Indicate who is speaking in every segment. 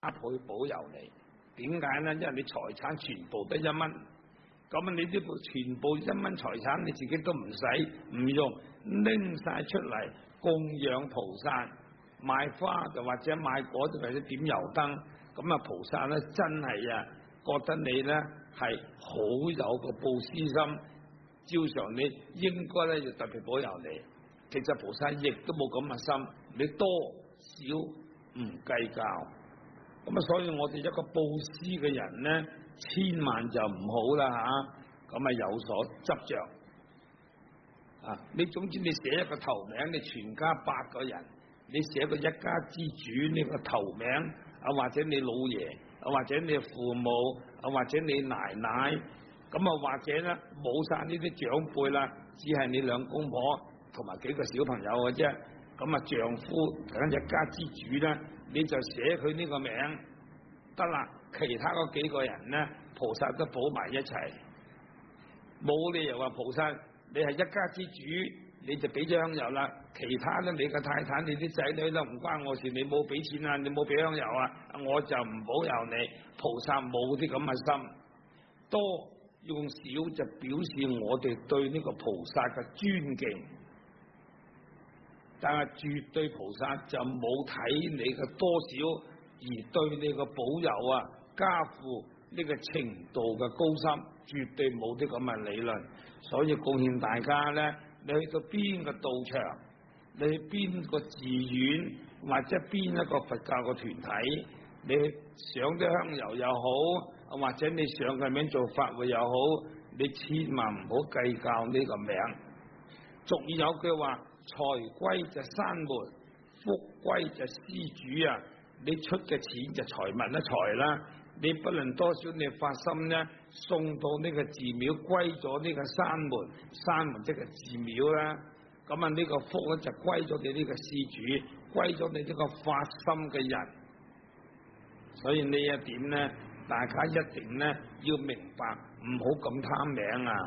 Speaker 1: 倍保佑你。點解呢？因為你財產全部得1蚊，咁你呢部全部1蚊財產你自己都唔使唔用，拎晒出嚟供養菩薩，買花就或者買果就或者點油燈，咁啊菩薩咧真係覺得你咧係好有個布施心，照常你應該咧要特別保佑你。其實菩薩亦都冇咁嘅心，你多少唔計較。咁啊，所以我哋一個布施嘅人咧，千萬就唔好啦吓，咁啊有所執着啊！你總之你寫一個頭名，你全家8個人，你寫個一家之主呢個頭名啊，或者你老爺啊，或者你父母啊，或者你奶奶，咁啊或者咧冇晒呢啲長輩啦，只係你兩公婆同埋幾個小朋友嘅啫。咁啊，丈夫等一家之主咧，你就寫佢呢個名得啦。其他嗰幾個人咧，菩薩都保埋一齊，冇理由話菩薩你係一家之主，你就俾咗香油啦。其他咧，你嘅太太、你啲仔女都唔關我事，你冇俾錢啊，你冇俾香油啊，我就唔保佑你。菩薩冇啲咁嘅心，多用少就表示我哋對呢個菩薩嘅尊敬。但係絕對菩薩就冇睇你嘅多少，而對你嘅保佑加附呢個程度嘅高深，絕對冇啲咁嘅理論。所以貢獻大家咧，你去到邊個道場，你去邊個寺院或者邊一個佛教嘅團體，你上啲香油又好，或者你上嘅名做法會又好，你千萬唔好計較呢個名。俗語有句話，財歸就山門，福歸就施主啊！你出嘅錢就財物一財啦，你不論多少你發心咧，送到呢個寺廟歸咗呢個山門，山門即係寺廟啦。咁啊呢個福咧就歸咗你呢個施主，歸咗你呢個發心嘅人。所以呢一點咧，大家一定咧要明白，唔好咁貪名啊！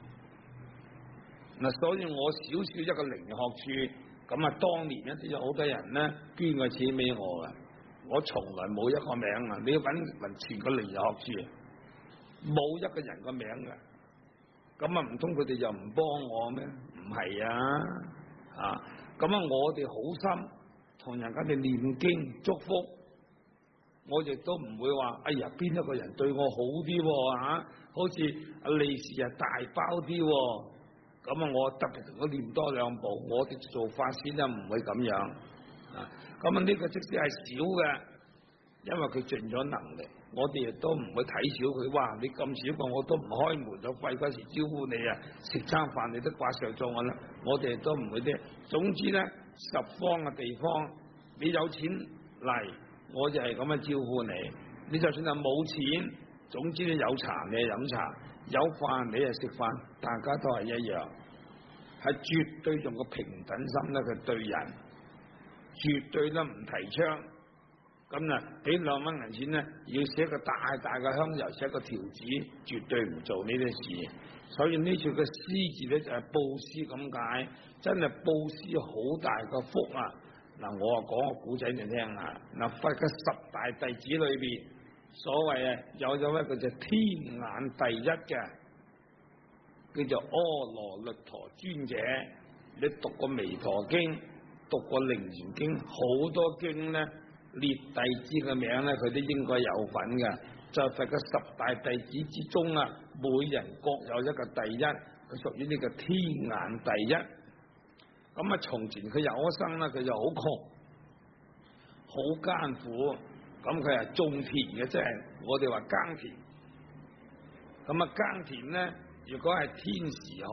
Speaker 1: 嗱，所以我少少一個靈學處，咁啊，當年咧都有好多人咧捐個錢俾我噶，我從來冇一個名啊！你要揾全個靈學處，冇一個人個名噶，咁啊唔通佢哋又唔幫我咩？唔係啊，咁啊我哋好心同人家哋念經祝福，我亦都唔會話，哎呀邊一個人對我好啲好似利是大包啲。咁啊，我特別同佢念多2步，我哋做法先唔會咁樣啊。咁啊，呢個即使係少嘅，因為佢盡咗能力，我哋亦都唔會睇小佢。哇，你咁少個，我都唔開門咗，費鬼事招呼你啊！食餐飯你都掛上咗我啦，我哋亦都唔會啲。總之咧，十方嘅地方，你有錢嚟，我就係咁樣招呼你。你就算係冇錢，總之你有茶你係飲茶，有飯你係食飯，大家都係一樣，係絕對用個平等心咧去對人，絕對都唔提倡。咁啊，俾2蚊銀錢咧，要寫個大大嘅香油，寫個條子，絕對唔做呢啲事。所以呢處嘅施字咧就係布施咁解，真係布施好大嘅福啊！嗱，我講個古仔你聽下。嗱，佛嘅10大弟子裏邊，所謂有咗一個就天眼第一嘅，叫做阿羅律陀尊者。你讀過彌陀經，讀過楞嚴經，好多經咧列弟子嘅名咧，佢都應該有份嘅。就係佛嘅10大弟子之中每人各有一個第一，佢屬於呢個天眼第一。咁啊，從前佢有一生咧，佢就好窮，好艱苦。咁佢係種田嘅，即係我哋話耕田。咁啊，耕田咧，如果係天時好，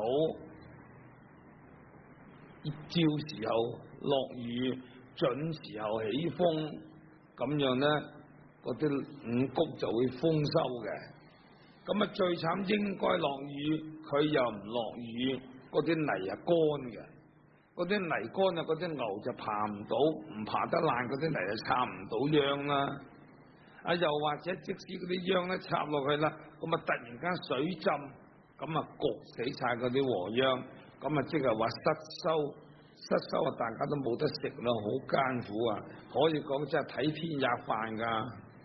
Speaker 1: 照時候落雨，準時候起風，咁樣咧，嗰啲五穀就會豐收嘅。咁啊，最慘應該落雨，佢又唔落雨，嗰啲泥係乾嘅。嗰啲泥乾嗰啲牛就爬唔到，唔爬得爛，嗰啲泥就插唔到秧啦。又或者即使嗰啲秧咧插落去啦，咁啊突然間水浸，咁啊焗死晒嗰啲禾秧，咁啊即係話失收大家都冇得食啦，好艱苦啊！可以講真係睇天也飯噶。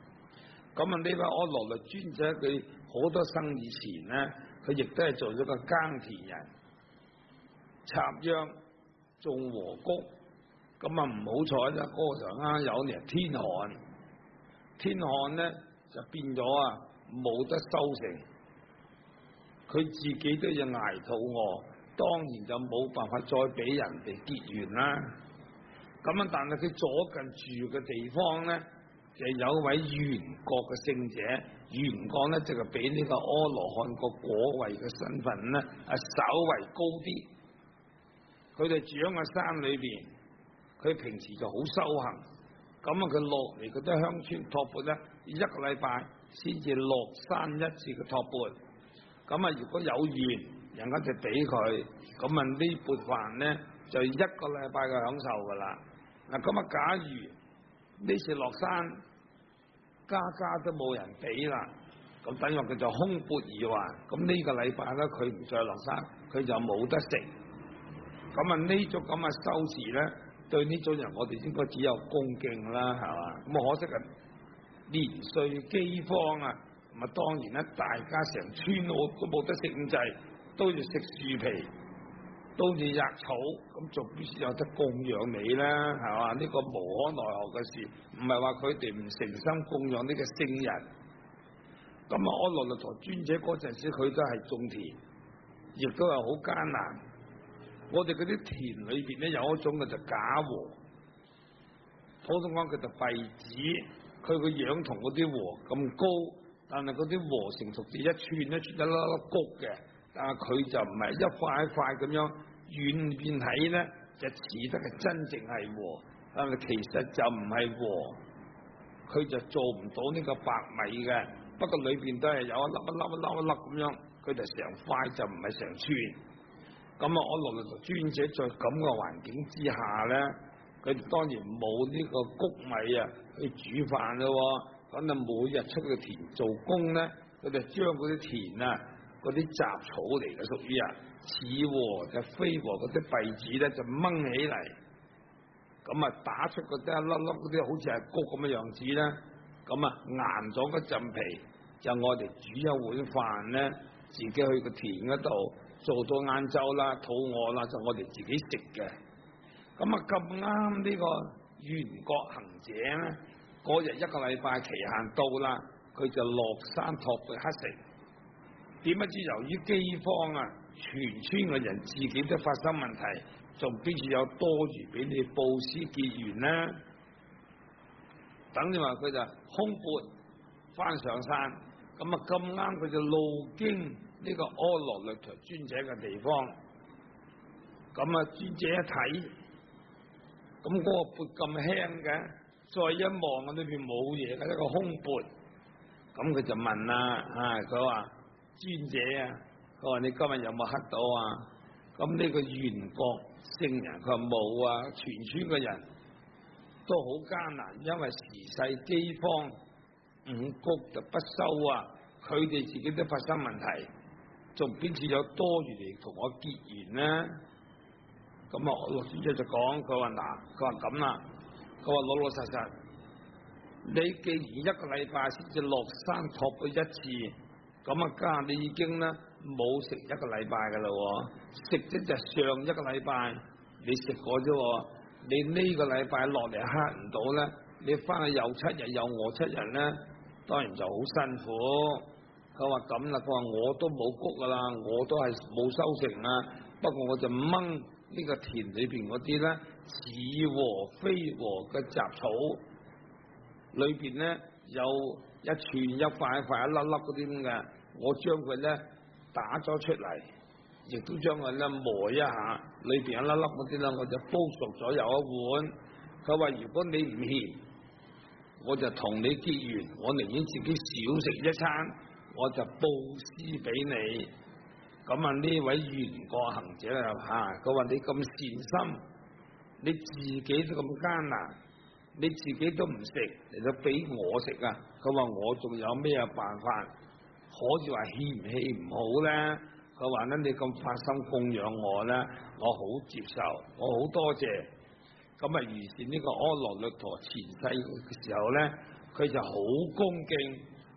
Speaker 1: 咁啊呢位阿羅律尊者佢好多生以前咧，佢亦都係做咗個耕田人，插秧種禾谷。咁啊唔好彩啦，嗰個時候啱有年天旱，天旱咧就變咗啊冇得收成，佢自己都要挨肚餓，當然就冇辦法再俾人哋結緣啦。咁啊，但係佢左近住嘅地方咧，就有一位緣覺嘅聖者，緣覺咧就係比呢個阿羅漢個果位嘅身份咧稍為高啲。佢哋住喺個山裏邊，佢平時就好修行，咁啊佢落嚟嗰啲鄉村托缽咧，一個禮拜先至落山一次嘅托缽。咁啊，如果有緣，人家就俾佢，咁啊呢缽飯咧就一個禮拜嘅享受噶啦。嗱，咁啊，假如呢次落山，家家都冇人俾啦，咁等於佢就空缽而還。咁呢個禮拜咧，佢唔再落山，佢就冇得食。咁啊，呢種咁嘅修持咧，對呢種人我哋應該只有恭敬啦，係嘛？咁啊，可惜啊，年歲饑荒啊，咁啊，當然咧，大家成村都冇得食咁滯，都要食樹皮，都要吔草，咁仲必須有得供養你啦，係嘛？呢個無可奈何嘅事，唔係話佢哋唔誠心供養呢個聖人。咁啊，阿羅律陀尊者嗰陣時，佢都係種田，亦都係好艱難。我哋嗰啲田裏邊咧有一種嘅就假禾，普通講佢就稗子，佢個樣同嗰啲禾咁高，但係嗰啲禾成熟至一寸一寸一粒粒谷嘅，但係佢就唔係一塊一塊咁樣，遠遠睇咧就似得係真正係禾，但係其實就唔係禾，佢就做唔到呢個白米嘅，不過裏邊都係有一粒一粒一粒一粒咁樣，佢就成塊就唔係成寸。咁啊，阿羅律陀尊者在咁嘅環境之下咧，佢當然冇呢個谷米啊去煮飯咯，咁啊每日出去田做工咧，佢就將嗰啲田啊嗰啲雜草嚟嘅，屬於啊似禾就非禾嗰啲稗子咧就掹起嚟，咁啊打出嗰啲一粒粒嗰啲好似係谷咁嘅樣子咧，咁啊硬咗嗰陣皮，就我哋煮一碗飯咧，自己去個田嗰度。做到晏晝啦，肚餓啦，就我哋自己食嘅。咁啊咁啱呢個緣覺行者咧，嗰日一個禮拜期限到啦，佢就落山托缽乞食。點不知由於饑荒啊，全村嘅人自己都發生問題，仲邊處有多餘俾你布施結緣呢？等於話佢就空缽翻上山，咁啊咁啱佢就路經呢個阿羅律陀尊者嘅地方，咁啊尊者一睇，咁嗰個缽咁輕嘅，再一望啊裏邊冇嘢嘅一個空缽，咁佢就問啦，佢話尊者啊，佢話你今日有冇乞到啊？咁呢個緣覺聖人佢話冇啊，全村嘅人都好艱難，因為時勢饑荒，五穀就不收啊，佢哋自己都發生問題。仲邊次有多餘嚟同我結緣呢？咁啊，阿羅尊者就講，佢話嗱，佢話咁啦，佢話老老實實，你既然一個禮拜先至落山托缽一次，咁啊家你已經咧冇食一個禮拜噶啦，食即就上一個禮拜你食過啫，你呢個禮拜落嚟乞唔到咧，你翻去又7日又餓7日咧，當然就好辛苦。佢話咁啦，佢話我都冇谷噶啦，我都係冇收成啊。不過我就掹呢個田裏邊嗰啲咧似禾非禾嘅雜草，裏邊咧有一串一塊一塊一粒粒嗰啲咁嘅，我將佢咧打咗出嚟，亦都將佢咧磨一下，裏邊一粒粒嗰啲咧我就煲熟咗有一碗。佢話如果你唔嫌，我就同你結緣，我寧願自己少食一餐。我就布施俾你，咁啊呢位緣覺行者啊，佢話你咁善心，你自己都咁艱難，你自己都唔食嚟到俾我食啊！佢話我仲有咩辦法可以話氣唔氣唔好咧？佢話咧你咁發心供養我咧，我好接受，我好多謝。咁啊，於是呢個阿羅律陀前世嘅時候咧，佢就好恭敬。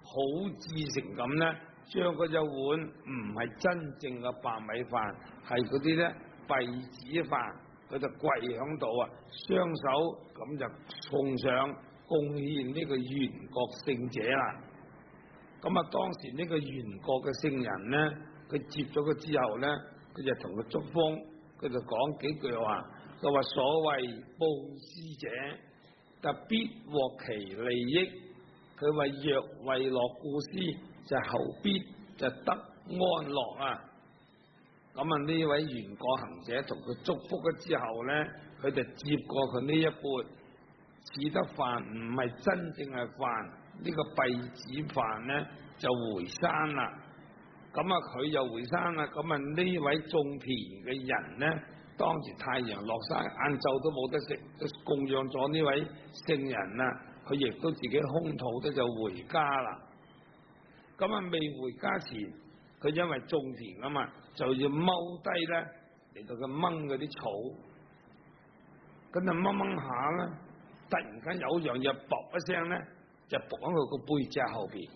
Speaker 1: 好至誠咁咧，將嗰隻碗唔係真正嘅白米飯，係嗰啲咧稗子飯，佢就跪響度啊，雙手咁就送上貢獻呢個元國聖者啦。咁啊，當時呢個元國嘅聖人咧，佢接咗佢之後咧，佢就同佢祝福，佢就講幾句話，佢話所謂布施者，特必獲其利益。佢話若為樂故施，就後必就得安樂啊！咁啊，呢位元國行者同佢祝福咗之後咧，佢就接過佢呢一缽似得飯唔係真正係飯，呢個稗子飯咧就回山啦。咁啊，佢又回山啦。咁啊，呢位種田嘅人咧，當時太陽落山，晏晝都冇得食，就供養咗呢位聖人啦。佢亦都自己空肚咧就回家啦。咁啊，未回家前，佢因為種田啊嘛，就要踎低咧嚟到佢掹嗰啲草。咁啊掹掹下咧，突然間有樣嘢噥一聲咧，就噥喺佢個背脊後邊。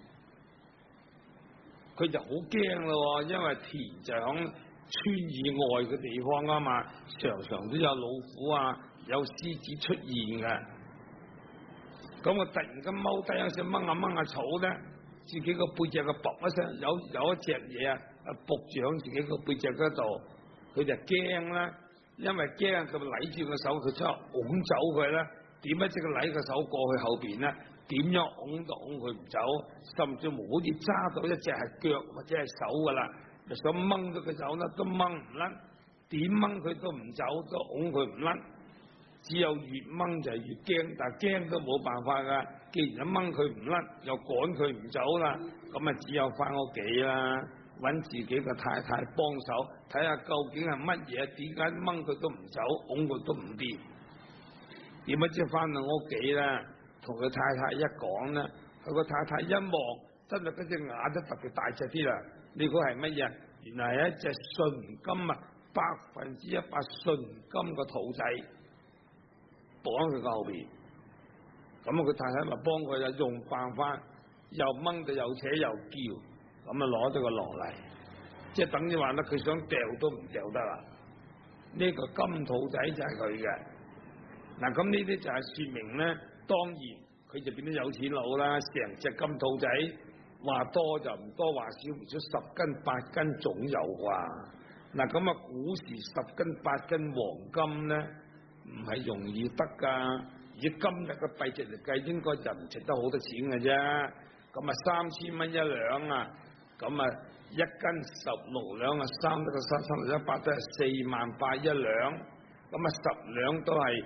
Speaker 1: 佢就好驚咯，因為田就響村以外嘅地方啊嘛，常常都有老虎啊，有獅子出現嘅。咁我突然間踎低一聲掹下掹下草咧，自己個背脊個噥一聲，有一隻嘢啊，伏住響自己個背脊嗰度，佢就驚啦，因為驚佢咪攆住個手，佢出嚟拱走佢啦。點解即係攆個手過去後邊咧？點樣拱都拱佢唔走，甚至乎好似揸到一隻係腳或者係手噶啦，就想掹咗佢走啦，都掹唔甩，點掹佢都唔走，都拱佢唔甩。只有越掹就係越驚，但係驚都冇辦法噶。既然一掹佢唔甩，又趕佢唔走啦，咁啊只有翻屋企啦，揾自己個太太幫手，睇下究竟係乜嘢，點解掹佢都唔走，拱佢都唔掂。點解知翻到屋企啦？同佢太太一講啦，佢個太太一望，真係嗰隻眼都特別大隻啲啦。呢個係乜嘢？原來係一隻純金啊，100%純金個兔仔，綁喺佢個後邊。咁啊，佢太太咪幫佢啊，用辦法又掹到又扯又叫，咁啊攞咗個落嚟，即係等於話咧，佢想掉都唔掉得啦。呢個金兔仔就係佢嘅。嗱，咁呢啲就係說明咧，當然佢就變咗有錢佬啦。成隻金兔仔話多就唔多，話少唔少，10斤8斤總有啩。嗱，咁啊，古時10斤8斤黃金咧，唔係容易得噶。以今日嘅幣值嚟計，應該就唔值得好多錢嘅啫。咁啊，3000蚊一兩啊，咁啊1斤16兩啊，3得個3 100都係48000一兩。咁啊10兩都係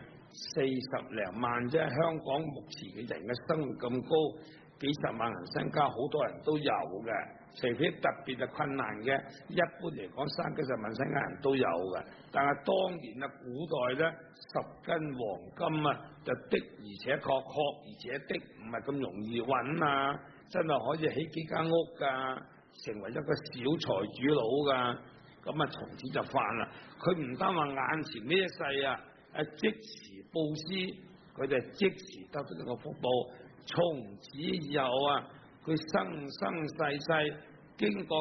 Speaker 1: 40零萬啫。香港目前嘅人嘅生活咁高，幾十萬人身家，好多人都有嘅。除非特別係困難嘅，一般嚟講30幾十萬身家人都有嘅。但係當年啊，古代咧10斤黃金啊，就的而且確而且的唔係咁容易揾啊，真係可以起幾間屋㗎，成為一個小財主佬㗎。咁啊，從此就翻啦。佢唔單話眼前呢一世啊，即時布施，佢哋即時得到呢個福報。從此以後啊，佢生生世世經過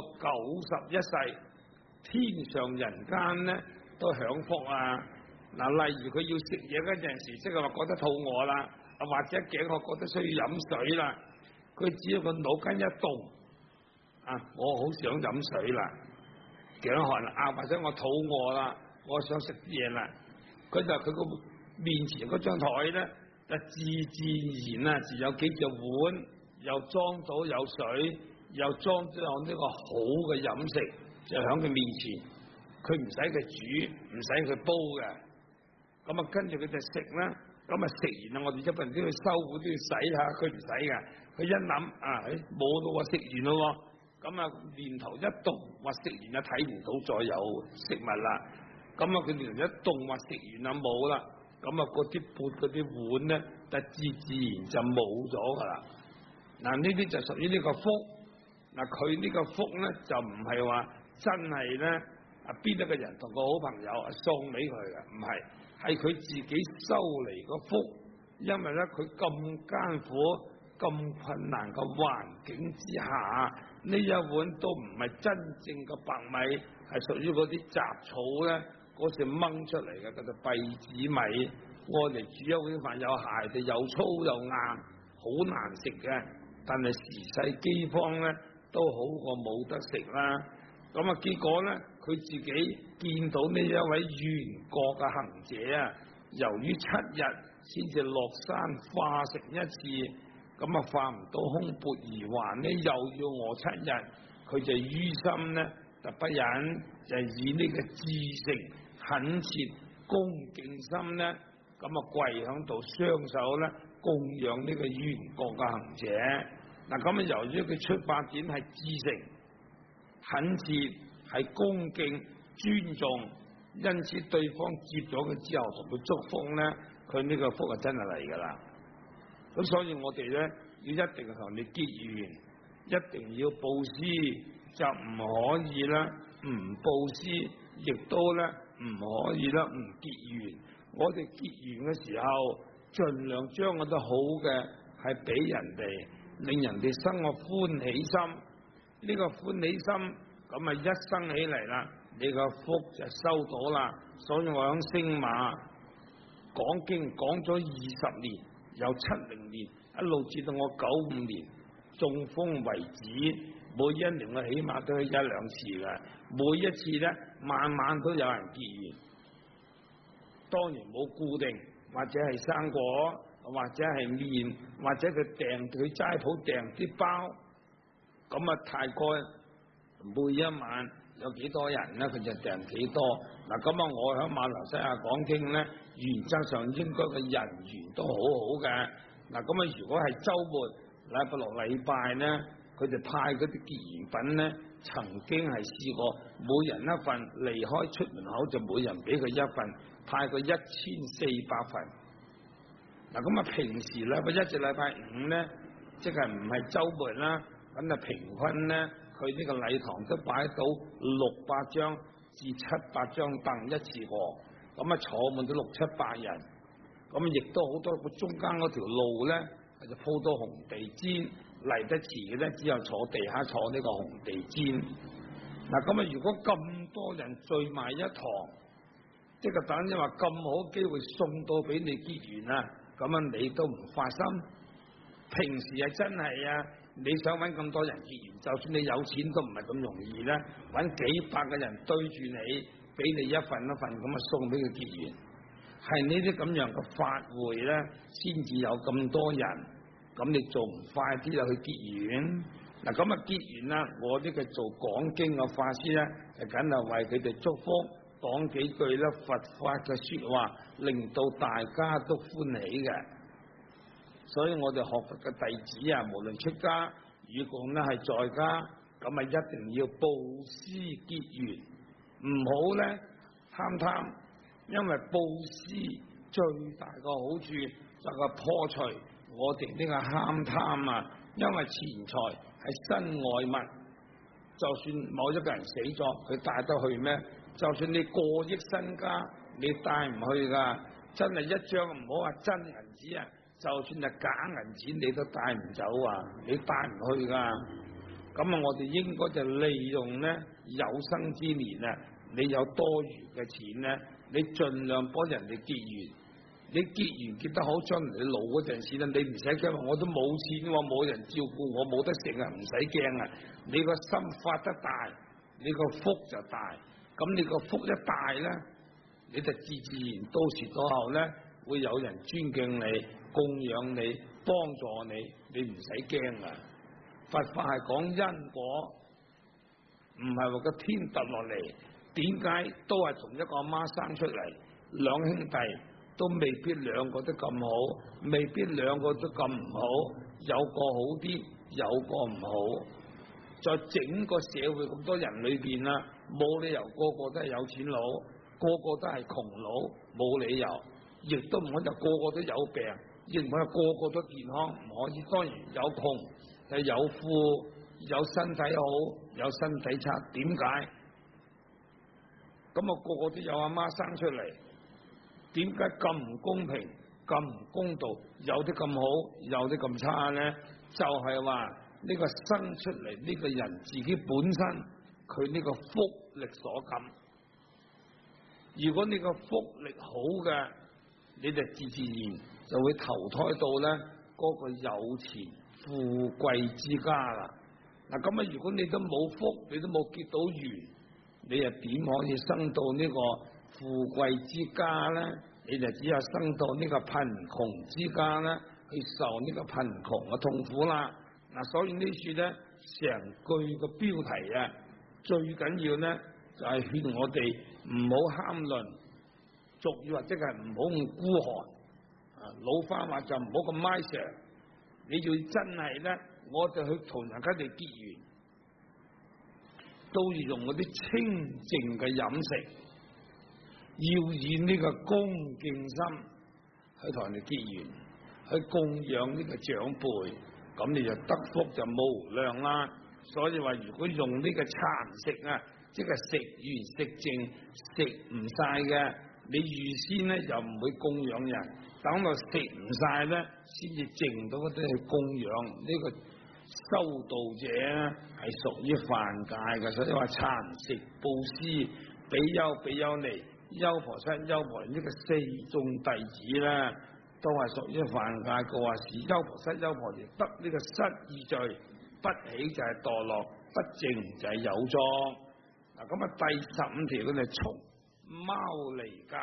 Speaker 1: 91世，天上人間咧都享福啊！嗱，例如佢要食嘢嗰陣時，即係話覺得肚餓啦，或者頸渴覺得需要飲水啦，佢只要個腦筋一動，啊，我好想飲水啦，頸渴啦，或者我肚餓啦，我想食啲嘢啦，佢就佢個面前嗰張台咧，就自然啊，自有幾隻碗，又裝到有水，又裝咗有呢個好嘅飲食，就喺佢面前，佢唔使佢煮，唔使佢煲嘅。咁啊，跟住佢就食啦。咁啊，食完啦，我哋一般人都要收碗，都要洗下，佢唔使嘅。佢一諗啊，冇咯，食完咯。咁啊，念頭一動，話食完啦，睇唔到再有食物啦。咁啊，佢念頭一動，話食完啦，冇啦。咁啊，嗰啲缽嗰啲碗咧，就自然就冇咗噶啦。嗱，呢啲就屬於呢個福。嗱，佢呢個福咧，就唔係話真係咧啊，邊一個人同個好朋友送俾佢嘅，唔係，係佢自己收嚟個福。因為咧，佢咁艱苦， 咁困難嘅環境之下，呢一碗都唔係真正嘅白米，係屬於嗰啲雜草咧，嗰時掹出嚟嘅，叫做稗子米。我哋煮一碗飯有鞋嘅，又粗又硬，好難食嘅。但係時勢饑荒咧，都好過冇得食啦。咁啊，結果咧，佢自己見到呢一位袁國嘅行者啊，由於7日先至落山化食一次，咁啊化唔到空缽而還呢，又要餓7日，佢就於心呢，就不忍，就以呢個至誠懇切恭敬心呢，咁啊跪響度雙手咧供養呢個袁國嘅行者。嗱，咁啊由於佢出發點係至誠懇切，係恭敬尊重，因此對方接咗佢之後同佢祝福咧，佢呢個福係真係嚟噶啦。咁所以我哋咧要一定同你結緣，一定要布施，就唔可以啦唔布施，亦都咧唔可以啦唔結緣。我哋結緣嘅時候，盡量將我哋好嘅係俾人哋，令人哋生個歡喜心。呢個歡喜心咁啊一生起嚟啦，你個福就收到啦。所以我響星馬講經講咗20年，由70年一路至到我95年中風為止，每一年我起碼都去1-2次嘅，每一次咧晚晚都有人結緣。當然冇固定，或者係生果，或者係麵，或者佢齋鋪訂啲包，咁啊大概每一晚有幾多人咧，佢就訂幾多。嗱，咁啊我喺馬來西亞講經咧，原則上應該嘅人緣都好好嘅。嗱，咁啊如果係週末禮拜6禮拜咧，佢哋派嗰啲結緣品咧，曾經係試過每人一份，離開出門口就每人俾佢一份，派佢1400份。嗱，咁啊平時禮拜1至禮拜5咧，即係唔係週末啦，咁啊平均咧，佢呢個禮堂都擺到600張至700張凳一次過，咁啊坐滿咗600-700人，咁亦都好多個中間嗰條路咧，就鋪到紅地氈，嚟得遲嘅咧，只有坐地下坐呢個紅地氈。嗱，咁啊如果咁多人聚埋一堂，即係等於話咁好機會送到俾你結緣啊，咁啊你都唔發心。平時係真係啊，你想揾咁多人結緣，就算你有錢都唔係咁容易咧，揾幾百個人對住你，俾你一份一份咁啊送俾佢結緣。係呢啲咁樣嘅法會咧，先至有咁多人，咁你仲唔快啲就去結緣？嗱，咁啊結緣啦，我呢個做講經嘅法師咧，就梗係為佢哋祝福，講幾句咧佛法嘅說話，令到大家都歡喜嘅。所以我哋學佛嘅弟子啊，無論出家與共咧係在家，咁啊一定要布施結緣，唔好咧貪，因為布施最大個好處就係破除我哋呢個貪啊，因為錢財係身外物，就算某一個人死咗，佢帶得去咩？就算你過億身家，你帶唔去噶，真係一張唔好話真銀紙啊！就算係假銀錢，你都帶唔走啊！你帶唔去噶。咁啊，我哋應該就利用咧有生之年啊，你有多餘嘅錢咧，你盡量幫人哋結緣。你結緣結得好，將來你老嗰陣時咧，你唔使驚，我都冇錢，我冇人照顧，我冇得食啊，唔使驚啊！你個心發得大，你個福就大。咁你個福一大咧，你就自然到時到後咧，會有人尊敬你、供養你、幫助你，你唔使驚啊！佛法係講因果，唔係話個天揼落嚟。點解都係同一個阿媽生出嚟，兩兄弟都未必兩個都咁好，未必兩個都咁唔好，有個好啲，有個唔好。在整個社會咁多人裏邊啦，冇理由個個都係有錢佬，個個都係窮佬，冇理由。亦都唔可以個個都有病，亦唔可以個個都健康，唔可以。當然有窮，有富，有身體好，有身體差。點解？咁啊個個都有阿媽生出嚟，點解咁唔公平、咁咁唔公道，有啲咁好，有啲咁差咧，就係話呢個生出嚟呢個人自己本身佢呢個福力所感。如果你個福力好嘅，你就自自然就會投胎到咧嗰個有錢富貴之家啦。嗱咁啊，如果你都冇福，你都冇結到緣，你又點可以生到呢個富貴之家咧？你就只有生到呢個貧窮之家咧，去受呢個貧窮嘅痛苦啦。嗱，所以呢處咧成句個標題啊，最緊要咧就係勸我哋唔好慳吝，俗語話即係唔好咁孤寒。啊，老花話就唔好咁咪常，你要真係咧，我哋去同人哋結緣，都要用嗰啲清淨嘅飲食，要以呢個恭敬心去同人哋結緣，去供養呢個長輩，咁你就得福就無量啦。所以話如果用呢個殘食啊，即係食完食剩食唔晒嘅，你預先咧又唔會供養人，等到食唔晒咧，先至剩到嗰啲去供養呢個修道者咧，係屬於犯戒嘅。所以話殘食布施比丘比丘尼優婆塞優婆尼呢個四眾弟子咧，都係屬於犯戒。佢話是優婆塞優婆尼得呢個失意罪，不起就係墮落，不淨就係有狀。嗱咁啊，第15條佢哋畜貓離戒。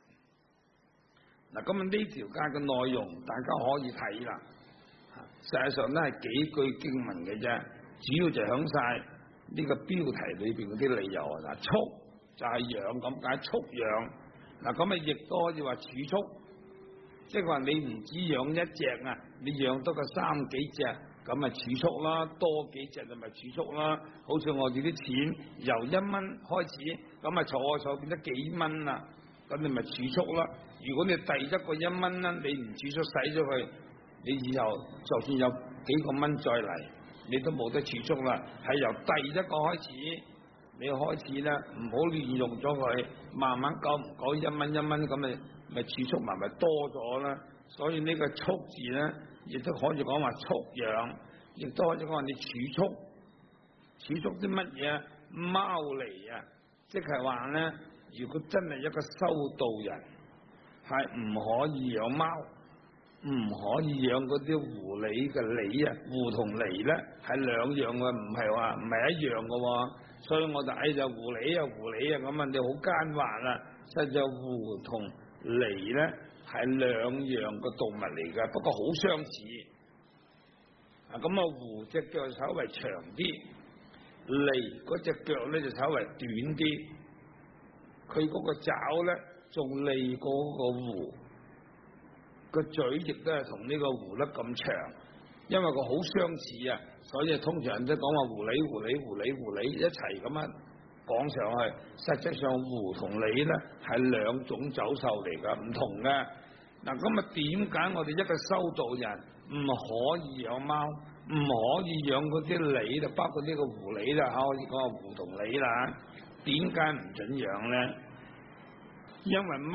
Speaker 1: 嗱咁啊，呢條戒嘅內容大家可以睇啦。實際上咧係幾句經文嘅啫，主要就響晒呢個標題裏邊嗰啲理由啊。嗱，畜就係養咁解，畜養。嗱咁啊，亦都可以話儲蓄，即係話你唔止養一隻啊，你養多個3幾隻，咁啊儲蓄啦，多幾隻就咪儲蓄啦。好似我哋啲錢由1蚊開始，咁啊坐變咗幾蚊啦，咁你咪儲蓄啦。如果你第一個1蚊啦，你唔儲蓄使咗佢，你以後就算有幾個蚊再嚟，你都冇得儲蓄啦。係由第一個開始，你開始咧唔好亂用咗佢，慢慢久唔久1蚊1蚊咁咪儲蓄埋咪多咗啦。所以呢個畜字咧，亦都可以講話畜養，亦都可以講話你儲蓄啲乜嘢？貓離啊，即係話咧，如果真係一個修道人，係唔可以養貓，唔可以養嗰啲狐狸嘅狸啊，狐同狸咧係兩樣嘅，唔係一樣嘅。所以我就就狐狸啊狐狸啊咁啊，你好奸猾啦。實際狐同狸咧係兩樣嘅動物嚟嘅，不過好相似。啊咁啊，狐隻腳稍微長啲，狸嗰隻腳咧就稍微短啲，佢嗰個爪咧仲利過嗰個狐，個嘴亦都係同呢個狐粒咁長，因為佢好相似啊，所以通常都講話狐狸一齊咁樣講上去。實際上狐同狸咧係兩種走獸嚟噶，唔同嘅。嗱咁啊，點解我哋一個修道人唔可以養貓，唔可以養嗰啲狸，就包括呢個狐狸啦，可以講個狐同狸啦？點解唔准養咧？因為貓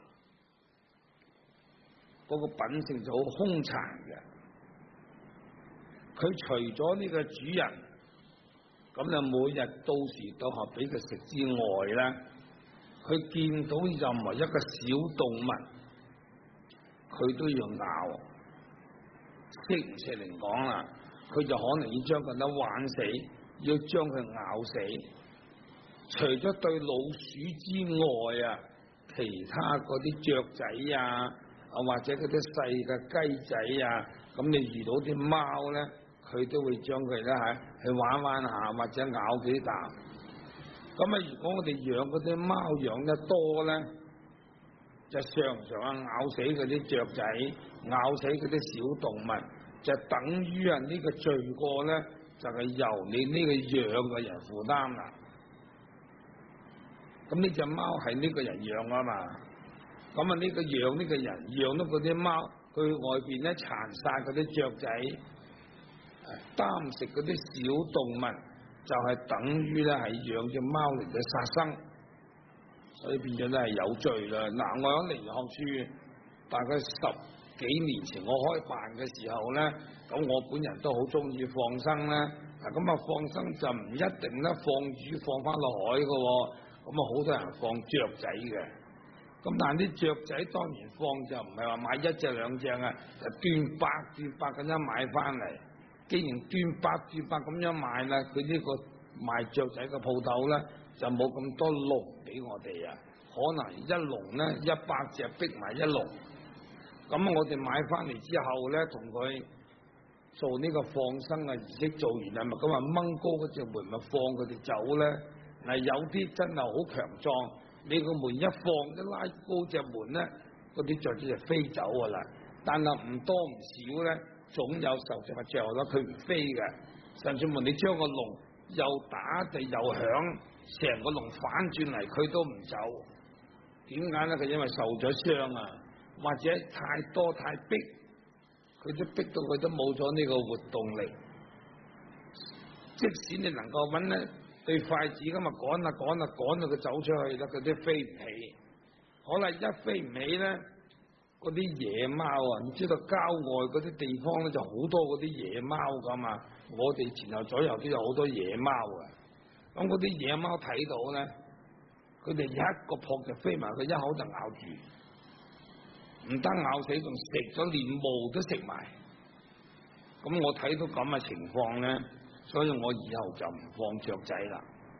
Speaker 1: 嗰個品性就好兇殘嘅，佢除咗呢個主人咁就每日到時到候俾佢食之外咧，佢見到任何一個小動物，佢都要咬。識唔識嚟講啦，佢就可能要將佢哋玩死，要將佢咬死。除咗對老鼠之外啊，其他嗰啲雀仔啊，或者嗰啲細嘅雞仔啊，咁你遇到啲貓咧，佢都會將佢咧去玩玩下，或者咬幾啖。咁啊，如果我哋養嗰啲貓養得多咧，就常常咬死嗰啲雀仔，咬死嗰啲小動物，就等於呢個罪過咧，就係由你呢個養嘅人負擔啦。咁呢隻貓係呢個人養啊嘛，咁啊呢個養呢個人養到嗰啲貓，佢外邊咧殘殺嗰啲雀仔，擔食嗰啲小動物，就係等於咧係養隻貓嚟嘅殺生，所以變咗咧係有罪啦。嗱，我喺靈學書大概10幾年前我開辦嘅時候咧，咁我本人都好中意放生咧。咁啊放生就唔一定咧放魚放翻落海嘅，咁啊好多人放雀仔嘅。咁但係啲雀仔當然放就唔係話買1隻2隻啊，就斷百咁樣買翻嚟。既然斷百咁樣買啦，佢呢個賣雀仔嘅鋪頭咧就冇咁多籠俾我哋啊，可能一籠咧100隻逼埋一籠。咁我哋買翻嚟之後咧，同佢做呢個放生嘅儀式做完啦，咪咁啊掹高嗰隻門咪放佢哋走咧。嗱，有啲真係好強壯，你個門一放一拉高隻門咧，嗰啲雀仔就飛走噶啦。但係唔多唔少咧，總有受隻物着咗，佢唔飛嘅。甚至乎你將個籠又打地又響，成個籠反轉嚟，佢都唔走。點解咧？佢因為受咗傷啊，或者太多太逼，佢都逼到佢都冇咗呢個活動力。即使你能夠揾咧對筷子咁啊趕到佢走出去啦，佢都飛唔起。可能一飛唔起咧，嗰啲野貓啊，唔知道郊外嗰啲地方咧就好多嗰啲野貓噶嘛。我哋前後左右都有好多野貓啊。咁嗰啲野貓睇到咧，佢哋一個撲就飛埋，佢一口就咬住，唔單咬死，仲食咗連毛都食埋。咁我睇到咁嘅情況咧，所以我以後就唔放雀仔啦。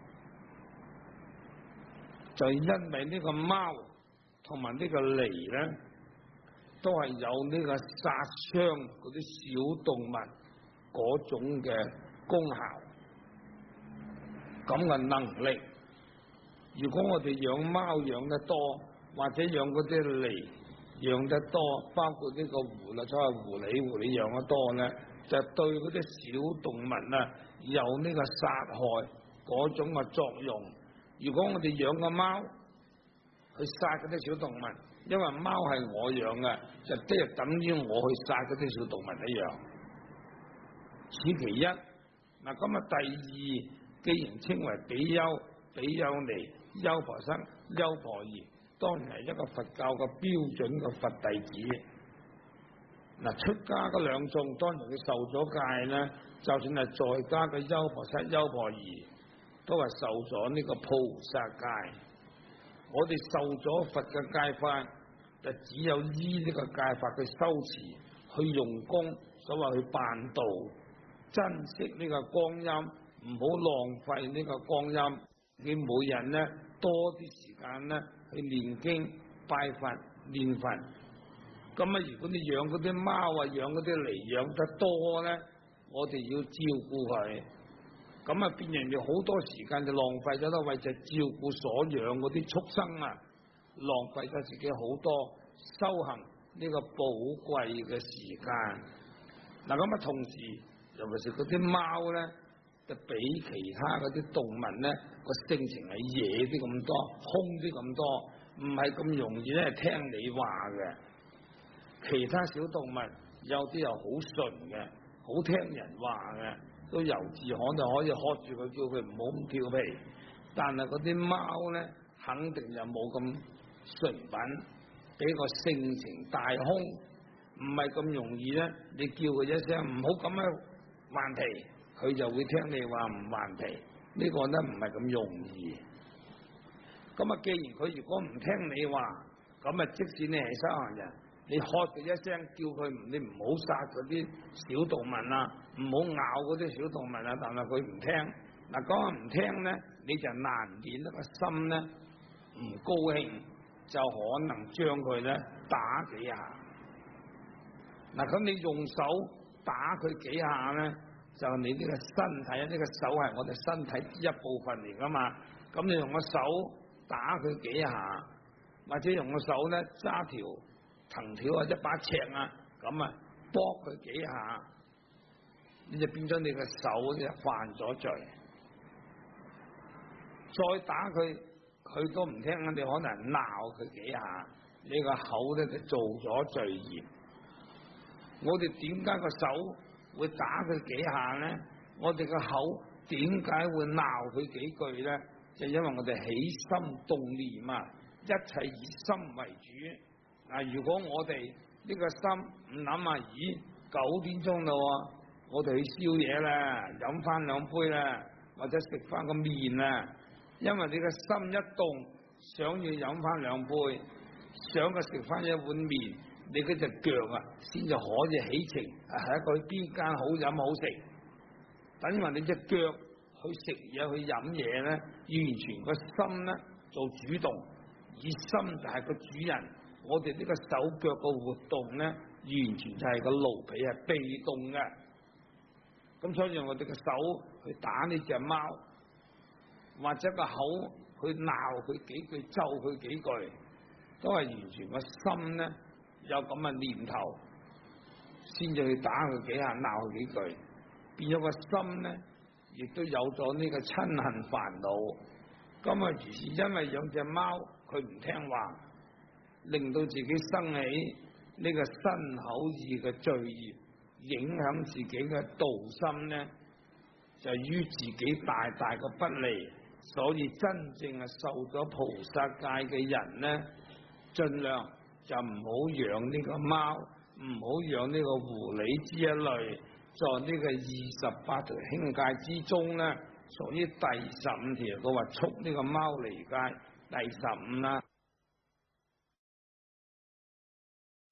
Speaker 1: 就因為呢個貓同埋呢個狸咧，都係有呢個殺傷嗰啲小動物嗰種嘅功效，咁嘅能力。如果我哋養貓養得多，或者養嗰啲狸養得多，包括呢個狐啦，所謂狐狸養得多咧，就對嗰啲小動物啊有呢個殺害嗰種嘅作用。如果我哋養個貓去殺嗰啲小動物，因為貓係我養嘅，就即係等於我去殺嗰啲小動物一樣。此其一。嗱，咁啊第二，既然稱為比丘、比丘尼、優婆塞、優婆夷，當然係一個佛教嘅標準嘅佛弟子。嗱，出家嗰兩眾當然佢受咗戒咧，就算係在家嘅優婆塞、優婆夷，都係受咗呢個菩薩戒。我哋受咗佛嘅戒法，就只有依呢個戒法去修持、去用功，所謂去辦道，珍惜呢個光陰，唔好浪費呢個光陰。你每日咧多啲時間咧去念經、拜佛、念佛。咁啊，如果你養嗰啲貓啊、養嗰啲狸養得多咧，我哋要照顧佢。咁啊，變人哋好多時間就浪費咗啦，為咗照顧所養嗰啲畜生啊，浪費咗自己好多修行呢個寶貴嘅時間。嗱，咁啊，同時尤其是嗰啲貓咧，就比其他嗰啲動物咧個性情係野啲咁多，兇啲咁多，唔係咁容易咧聽你話嘅。其他小動物有啲又好純嘅，好聽人話嘅。都由自可就可以喝住佢，叫佢唔好咁調皮。但係嗰啲貓咧，肯定就冇咁純品，比較性情大兇，唔係咁容易咧。你叫佢一聲唔好咁樣頑皮，佢就會聽你話唔頑皮。呢個咧唔係咁容易。咁啊，既然佢如果唔聽你話，咁啊，即使你係修行人，你喝佢一聲，叫佢你唔好殺嗰啲小動物啊，唔好咬嗰啲小動物啊，但係佢唔聽。嗱，講話唔聽咧，你就難免一個心咧唔高興，就可能將佢咧打幾下。嗱，咁你用手打佢幾下咧，就你呢個身體，呢個手係我哋身體一部分嚟噶嘛。咁你用個手打佢幾下，或者用個手咧揸條藤條啊，一把尺啊，咁啊搏佢幾下，你就變咗你個手就犯咗罪。再打佢，佢都唔聽，你可能鬧佢幾下，你個口咧就做咗罪業。我哋點解個手會打佢幾下咧？我哋個口點解會鬧佢幾句咧？就因為我哋起心動念啊，一切以心為主。 如果我哋呢個心唔諗下，咦，9點鐘啦，我哋去宵夜啦，飲翻2杯啦，或者食翻個麵啦，因為你個心一動，想要飲翻2杯，想佢食翻一碗麵，你嗰隻腳先至可以起程，喺一個邊間好飲好食。等於你隻腳去食嘢去飲嘢咧，完全個心咧做主動，而心就係個主人。我哋呢個手腳個活動咧，完全就係個奴婢係被動嘅。咁所以我哋個手去打呢隻貓，或者個口去鬧佢幾句，咒佢幾句，都係完全個心咧有咁嘅念頭，先至去打佢幾下，鬧佢幾句，變咗個心咧，亦都有咗呢個嗔恨煩惱。咁如是因為養隻貓佢唔聽話，令到自己生起呢個身口意嘅罪業，影響自己嘅道心咧，就係於自己大大嘅不利。所以真正係受咗菩薩戒嘅人咧，盡量就唔好養呢個貓，唔好養呢個狐狸之一類，在呢個28條輕戒之中咧，屬於第15條，佢話畜呢個貓離戒，第15啦。